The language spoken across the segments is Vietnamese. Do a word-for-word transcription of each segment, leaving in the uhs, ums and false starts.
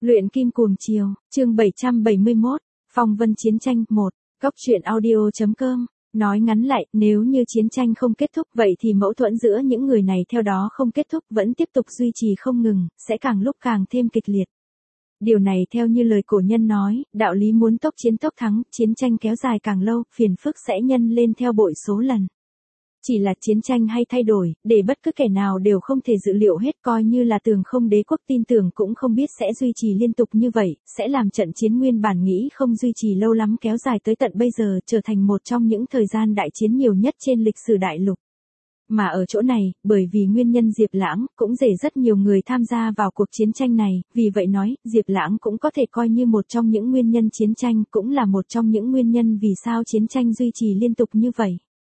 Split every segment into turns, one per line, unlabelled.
Luyện kim cuồng chiều, chương bảy trăm bảy mươi mốt, phong vân chiến tranh, một, Cóc truyện audio.com, nói ngắn lại, nếu như chiến tranh không kết thúc vậy thì mâu thuẫn giữa những người này theo đó không kết thúc vẫn tiếp tục duy trì không ngừng, sẽ càng lúc càng thêm kịch liệt. Điều này theo như lời cổ nhân nói, đạo lý muốn tốc chiến tốc thắng, chiến tranh kéo dài càng lâu, phiền phức sẽ nhân lên theo bội số lần. Chỉ là chiến tranh hay thay đổi, để bất cứ kẻ nào đều không thể dự liệu hết, coi như là Tường Không Đế quốc tin tưởng cũng không biết sẽ duy trì liên tục như vậy, sẽ làm trận chiến nguyên bản nghĩ không duy trì lâu lắm kéo dài tới tận bây giờ trở thành một trong những thời gian đại chiến nhiều nhất trên lịch sử đại lục. Mà ở chỗ này, bởi vì nguyên nhân Diệp Lãng, cũng dễ rất nhiều người tham gia vào cuộc chiến tranh này, vì vậy nói, Diệp Lãng cũng có thể coi như một trong những nguyên nhân chiến tranh, cũng là một trong những nguyên nhân vì sao chiến tranh duy trì liên tục như vậy.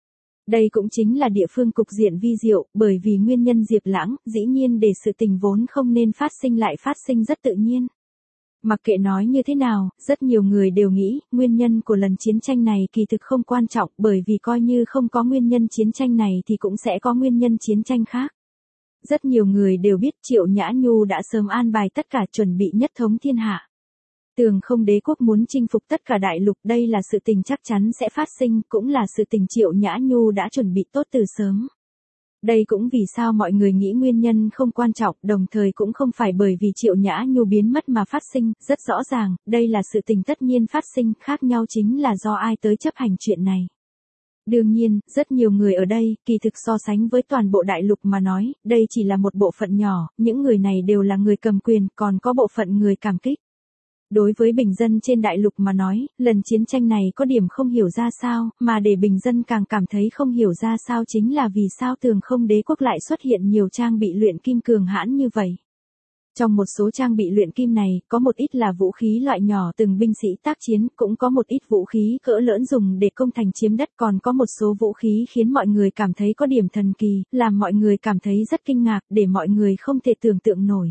Đây cũng chính là địa phương cục diện vi diệu, bởi vì nguyên nhân Diệp Lãng, dĩ nhiên để sự tình vốn không nên phát sinh lại phát sinh rất tự nhiên. Mặc kệ nói như thế nào, rất nhiều người đều nghĩ, nguyên nhân của lần chiến tranh này kỳ thực không quan trọng, bởi vì coi như không có nguyên nhân chiến tranh này thì cũng sẽ có nguyên nhân chiến tranh khác. Rất nhiều người đều biết Triệu Nhã Nhu đã sớm an bài tất cả chuẩn bị nhất thống thiên hạ. Tường Không Đế quốc muốn chinh phục tất cả đại lục, đây là sự tình chắc chắn sẽ phát sinh, cũng là sự tình Triệu Nhã Nhu đã chuẩn bị tốt từ sớm. Đây cũng vì sao mọi người nghĩ nguyên nhân không quan trọng, đồng thời cũng không phải bởi vì Triệu Nhã Nhu biến mất mà phát sinh, rất rõ ràng, đây là sự tình tất nhiên phát sinh, khác nhau chính là do ai tới chấp hành chuyện này. Đương nhiên, rất nhiều người ở đây, kỳ thực so sánh với toàn bộ đại lục mà nói, đây chỉ là một bộ phận nhỏ, những người này đều là người cầm quyền, còn có bộ phận người cảm kích. Đối với bình dân trên đại lục mà nói, lần chiến tranh này có điểm không hiểu ra sao, mà để bình dân càng cảm thấy không hiểu ra sao chính là vì sao Tường Không Đế quốc lại xuất hiện nhiều trang bị luyện kim cường hãn như vậy. Trong một số trang bị luyện kim này, có một ít là vũ khí loại nhỏ từng binh sĩ tác chiến, cũng có một ít vũ khí cỡ lớn dùng để công thành chiếm đất, còn có một số vũ khí khiến mọi người cảm thấy có điểm thần kỳ, làm mọi người cảm thấy rất kinh ngạc, để mọi người không thể tưởng tượng nổi.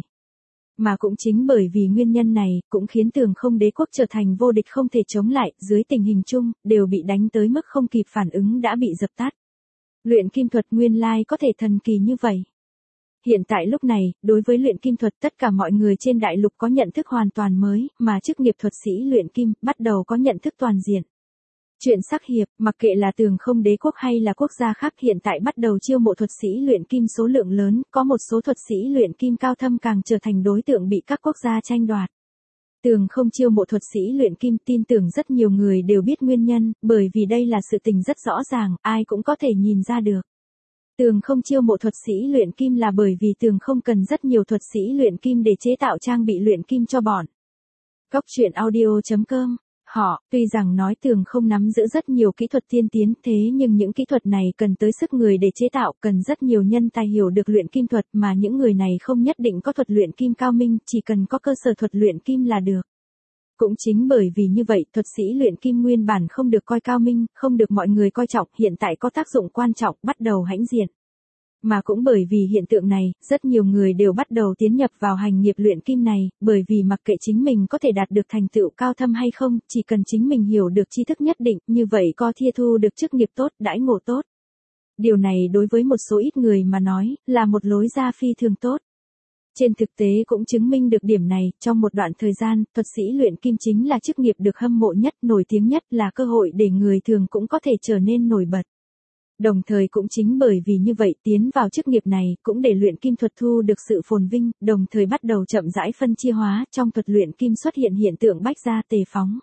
Mà cũng chính bởi vì nguyên nhân này, cũng khiến Tường Không Đế quốc trở thành vô địch không thể chống lại, dưới tình hình chung, đều bị đánh tới mức không kịp phản ứng đã bị dập tắt. Luyện kim thuật nguyên lai có thể thần kỳ như vậy. Hiện tại lúc này, đối với luyện kim thuật tất cả mọi người trên đại lục có nhận thức hoàn toàn mới, mà chức nghiệp thuật sĩ luyện kim, bắt đầu có nhận thức toàn diện. Chuyện sắc hiệp, mặc kệ là Tường Không Đế quốc hay là quốc gia khác hiện tại bắt đầu chiêu mộ thuật sĩ luyện kim số lượng lớn, có một số thuật sĩ luyện kim cao thâm càng trở thành đối tượng bị các quốc gia tranh đoạt. Tường Không chiêu mộ thuật sĩ luyện kim, tin tưởng rất nhiều người đều biết nguyên nhân, bởi vì đây là sự tình rất rõ ràng, ai cũng có thể nhìn ra được. Tường Không chiêu mộ thuật sĩ luyện kim là bởi vì Tường Không cần rất nhiều thuật sĩ luyện kim để chế tạo trang bị luyện kim cho bọn. Cóc truyện audio.com. Họ, tuy rằng nói Tường Không nắm giữ rất nhiều kỹ thuật tiên tiến, thế nhưng những kỹ thuật này cần tới sức người để chế tạo, cần rất nhiều nhân tài hiểu được luyện kim thuật, mà những người này không nhất định có thuật luyện kim cao minh, chỉ cần có cơ sở thuật luyện kim là được. Cũng chính bởi vì như vậy, thuật sĩ luyện kim nguyên bản không được coi cao minh, không được mọi người coi trọng, hiện tại có tác dụng quan trọng, bắt đầu hãnh diện. Mà cũng bởi vì hiện tượng này, rất nhiều người đều bắt đầu tiến nhập vào hành nghiệp luyện kim này, bởi vì mặc kệ chính mình có thể đạt được thành tựu cao thâm hay không, chỉ cần chính mình hiểu được tri thức nhất định, như vậy có thia thu được chức nghiệp tốt, đãi ngộ tốt. Điều này đối với một số ít người mà nói, là một lối ra phi thường tốt. Trên thực tế cũng chứng minh được điểm này, trong một đoạn thời gian, thuật sĩ luyện kim chính là chức nghiệp được hâm mộ nhất, nổi tiếng nhất, là cơ hội để người thường cũng có thể trở nên nổi bật. Đồng thời cũng chính bởi vì như vậy tiến vào chức nghiệp này cũng để luyện kim thuật thu được sự phồn vinh, đồng thời bắt đầu chậm rãi phân chia hóa, trong thuật luyện kim xuất hiện hiện tượng bách gia tề phóng.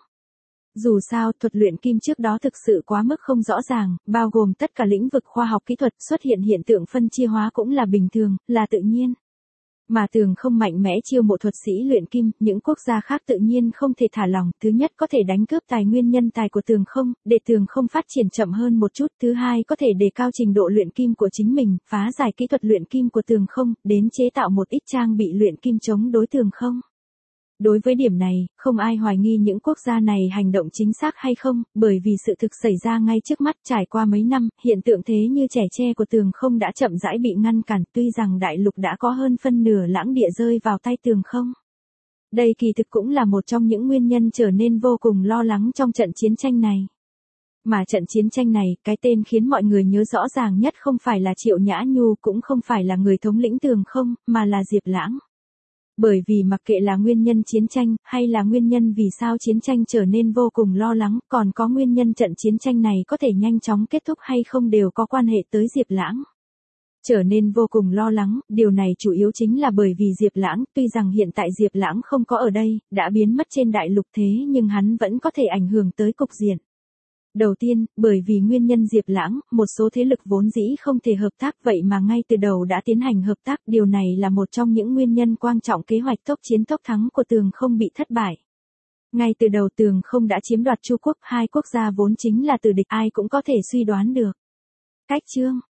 Dù sao, thuật luyện kim trước đó thực sự quá mức không rõ ràng, bao gồm tất cả lĩnh vực khoa học kỹ thuật, xuất hiện hiện tượng phân chia hóa cũng là bình thường, là tự nhiên. Mà Tường Không mạnh mẽ chiêu mộ thuật sĩ luyện kim, những quốc gia khác tự nhiên không thể thả lỏng, thứ nhất có thể đánh cướp tài nguyên nhân tài của Tường Không, để Tường Không phát triển chậm hơn một chút, thứ hai có thể đề cao trình độ luyện kim của chính mình, phá giải kỹ thuật luyện kim của Tường Không, đến chế tạo một ít trang bị luyện kim chống đối Tường Không. Đối với điểm này, không ai hoài nghi những quốc gia này hành động chính xác hay không, bởi vì sự thực xảy ra ngay trước mắt, trải qua mấy năm, hiện tượng thế như trẻ tre của Tường Không đã chậm rãi bị ngăn cản, tuy rằng đại lục đã có hơn phân nửa lãng địa rơi vào tay Tường Không. Đây kỳ thực cũng là một trong những nguyên nhân trở nên vô cùng lo lắng trong trận chiến tranh này. Mà trận chiến tranh này, cái tên khiến mọi người nhớ rõ ràng nhất không phải là Triệu Nhã Nhu, cũng không phải là người thống lĩnh Tường Không, mà là Diệp Lãng. Bởi vì mặc kệ là nguyên nhân chiến tranh, hay là nguyên nhân vì sao chiến tranh trở nên vô cùng lo lắng, còn có nguyên nhân trận chiến tranh này có thể nhanh chóng kết thúc hay không đều có quan hệ tới Diệp Lãng. Trở nên vô cùng lo lắng, điều này chủ yếu chính là bởi vì Diệp Lãng, tuy rằng hiện tại Diệp Lãng không có ở đây, đã biến mất trên đại lục thế nhưng hắn vẫn có thể ảnh hưởng tới cục diện. Đầu tiên, bởi vì nguyên nhân Diệp Lãng, một số thế lực vốn dĩ không thể hợp tác vậy mà ngay từ đầu đã tiến hành hợp tác, điều này là một trong những nguyên nhân quan trọng kế hoạch tốc chiến tốc thắng của Tường Không bị thất bại. Ngay từ đầu Tường Không đã chiếm đoạt Chu quốc, hai quốc gia vốn chính là tử địch, ai cũng có thể suy đoán được. Cách chương